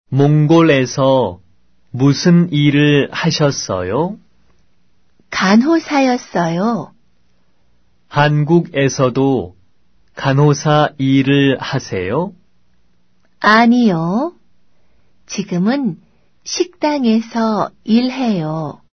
몽골에서 무슨 일을 하셨어요? 간호사였어요. 한국에서도 간호사 일을 하세요? 아니요. 지금은 식당에서 일해요.